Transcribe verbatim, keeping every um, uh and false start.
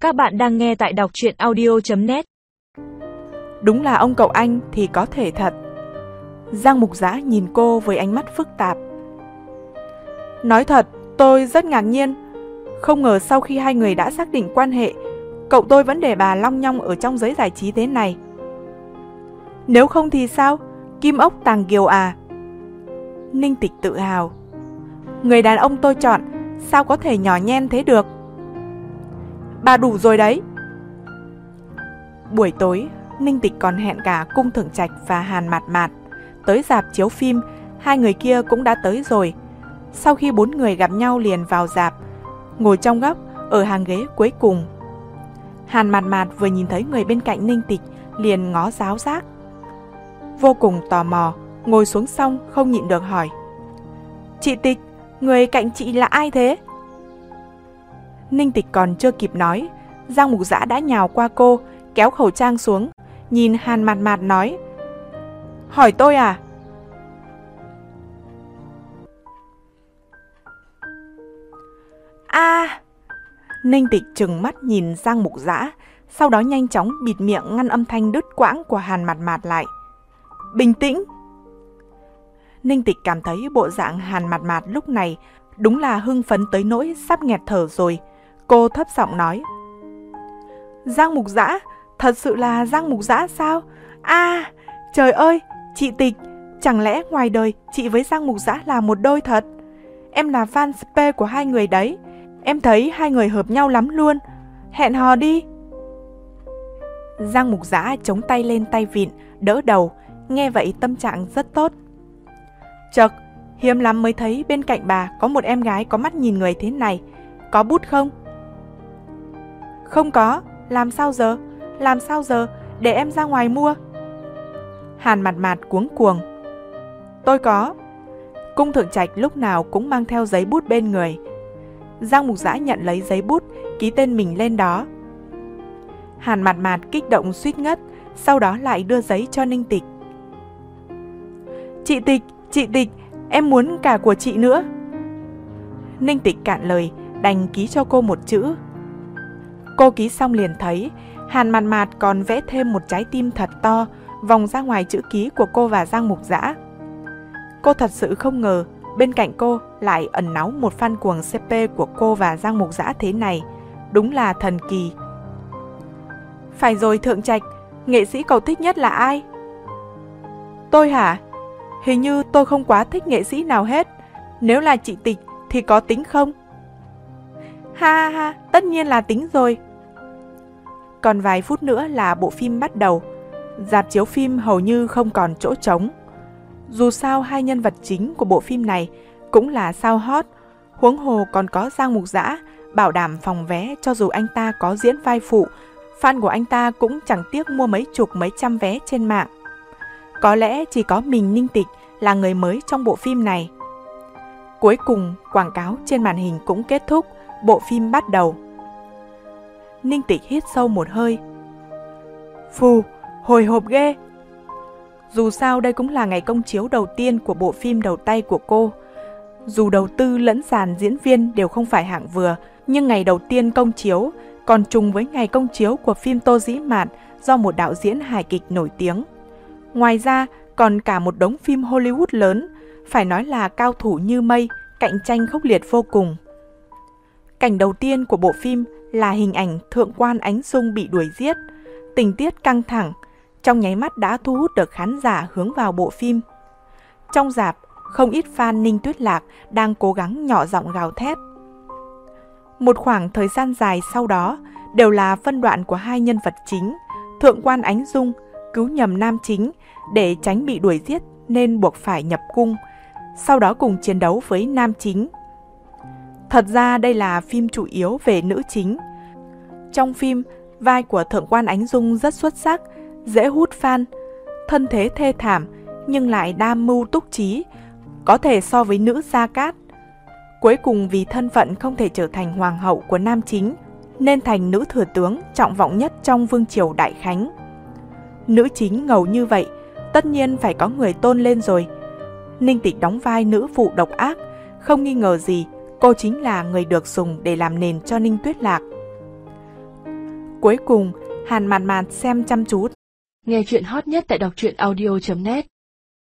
Các bạn đang nghe tại đọc truyện audio chấm net. Đúng là ông cậu anh thì có thể thật. Giang Mục Dã nhìn cô với ánh mắt phức tạp. Nói thật, tôi rất ngạc nhiên. Không ngờ sau khi hai người đã xác định quan hệ, cậu tôi vẫn để bà long nhong ở trong giới giải trí thế này. Nếu không thì sao? Kim ốc tàng kiều à? Ninh Tịch tự hào. Người đàn ông tôi chọn sao có thể nhỏ nhen thế được? Bà đủ rồi đấy. Buổi tối, Ninh Tịch còn hẹn cả Cung Thượng Trạch và Hàn Mạt Mạt tới rạp chiếu phim. Hai người kia cũng đã tới rồi. Sau khi bốn người gặp nhau liền vào rạp, ngồi trong góc ở hàng ghế cuối cùng. Hàn Mạt Mạt vừa nhìn thấy người bên cạnh Ninh Tịch liền ngó giáo giác. Vô cùng tò mò, ngồi xuống xong không nhịn được hỏi: Chị Tịch, người cạnh chị là ai thế? Ninh Tịch còn chưa kịp nói, Giang Mục Dã đã nhào qua cô, kéo khẩu trang xuống, nhìn Hàn Mạt Mạt nói: Hỏi tôi à? A! Ninh Tịch trừng mắt nhìn Giang Mục Dã, sau đó nhanh chóng bịt miệng ngăn âm thanh đứt quãng của Hàn Mạt Mạt lại. Bình tĩnh! Ninh Tịch cảm thấy bộ dạng Hàn Mạt Mạt lúc này đúng là hưng phấn tới nỗi sắp nghẹt thở rồi. Cô thấp giọng nói: Giang Mục Dã, thật sự là Giang Mục Dã sao? À, trời ơi, chị Tịch, chẳng lẽ ngoài đời chị với Giang Mục Dã là một đôi thật? Em là fan spe của hai người đấy, em thấy hai người hợp nhau lắm luôn. Hẹn hò đi. Giang Mục Dã chống tay lên tay vịn, đỡ đầu, nghe vậy tâm trạng rất tốt. Chật, hiếm lắm mới thấy bên cạnh bà có một em gái có mắt nhìn người thế này. Có bút không? Không có, làm sao giờ? Làm sao giờ? Để em ra ngoài mua. Hàn Mạt Mạt cuống cuồng. Tôi có. Cung Thượng Trạch lúc nào cũng mang theo giấy bút bên người. Giang Mục Dã nhận lấy giấy bút, ký tên mình lên đó. Hàn Mạt Mạt kích động suýt ngất, sau đó lại đưa giấy cho Ninh Tịch. Chị Tịch, chị Tịch, em muốn cả của chị nữa. Ninh Tịch cạn lời, đành ký cho cô một chữ. Cô ký xong liền thấy Hàn Mạt Mạt còn vẽ thêm một trái tim thật to vòng ra ngoài chữ ký của cô và Giang Mục Dã. Cô thật sự không ngờ bên cạnh cô lại ẩn náu một fan cuồng xê pê của cô và Giang Mục Dã thế này. Đúng là thần kỳ. Phải rồi Thượng Trạch, nghệ sĩ cậu thích nhất là ai? Tôi hả? Hình như tôi không quá thích nghệ sĩ nào hết. Nếu là chị Tịch thì có tính không? Ha ha ha, tất nhiên là tính rồi. Còn vài phút nữa là bộ phim bắt đầu. Rạp chiếu phim hầu như không còn chỗ trống. Dù sao hai nhân vật chính của bộ phim này cũng là sao hot, huống hồ còn có Giang Mục Dã bảo đảm phòng vé. Cho dù anh ta có diễn vai phụ, fan của anh ta cũng chẳng tiếc mua mấy chục mấy trăm vé trên mạng. Có lẽ chỉ có mình Ninh Tịch là người mới trong bộ phim này. Cuối cùng, quảng cáo trên màn hình cũng kết thúc, bộ phim bắt đầu. Ninh Tịch hít sâu một hơi. Phù, hồi hộp ghê. Dù sao đây cũng là ngày công chiếu đầu tiên của bộ phim đầu tay của cô. Dù đầu tư lẫn dàn diễn viên đều không phải hạng vừa, nhưng ngày đầu tiên công chiếu còn trùng với ngày công chiếu của phim Tô Dĩ Mạt do một đạo diễn hài kịch nổi tiếng. Ngoài ra còn cả một đống phim Hollywood lớn, phải nói là cao thủ như mây, cạnh tranh khốc liệt vô cùng. Cảnh đầu tiên của bộ phim là hình ảnh Thượng quan Ánh Dung bị đuổi giết. Tình tiết căng thẳng, trong nháy mắt đã thu hút được khán giả hướng vào bộ phim. Trong rạp, không ít fan Ninh Tuyết Lạc đang cố gắng nhỏ giọng gào thét. Một khoảng thời gian dài sau đó đều là phân đoạn của hai nhân vật chính. Thượng quan Ánh Dung cứu nhầm nam chính để tránh bị đuổi giết nên buộc phải nhập cung, sau đó cùng chiến đấu với nam chính. Thật ra đây là phim chủ yếu về nữ chính. Trong phim, vai của Thượng quan Ánh Dung rất xuất sắc, dễ hút fan, thân thế thê thảm nhưng lại đa mưu túc trí, có thể so với nữ Gia Cát. Cuối cùng vì thân phận không thể trở thành hoàng hậu của nam chính, nên thành nữ thừa tướng trọng vọng nhất trong vương triều Đại Khánh. Nữ chính ngầu như vậy, tất nhiên phải có người tôn lên rồi. Ninh Tịch đóng vai nữ phụ độc ác, không nghi ngờ gì, cô chính là người được dùng để làm nền cho Ninh Tuyết Lạc. Cuối cùng, Hàn Mạt Mạt xem chăm chú. Nghe chuyện hot nhất tại đọc truyện audio chấm net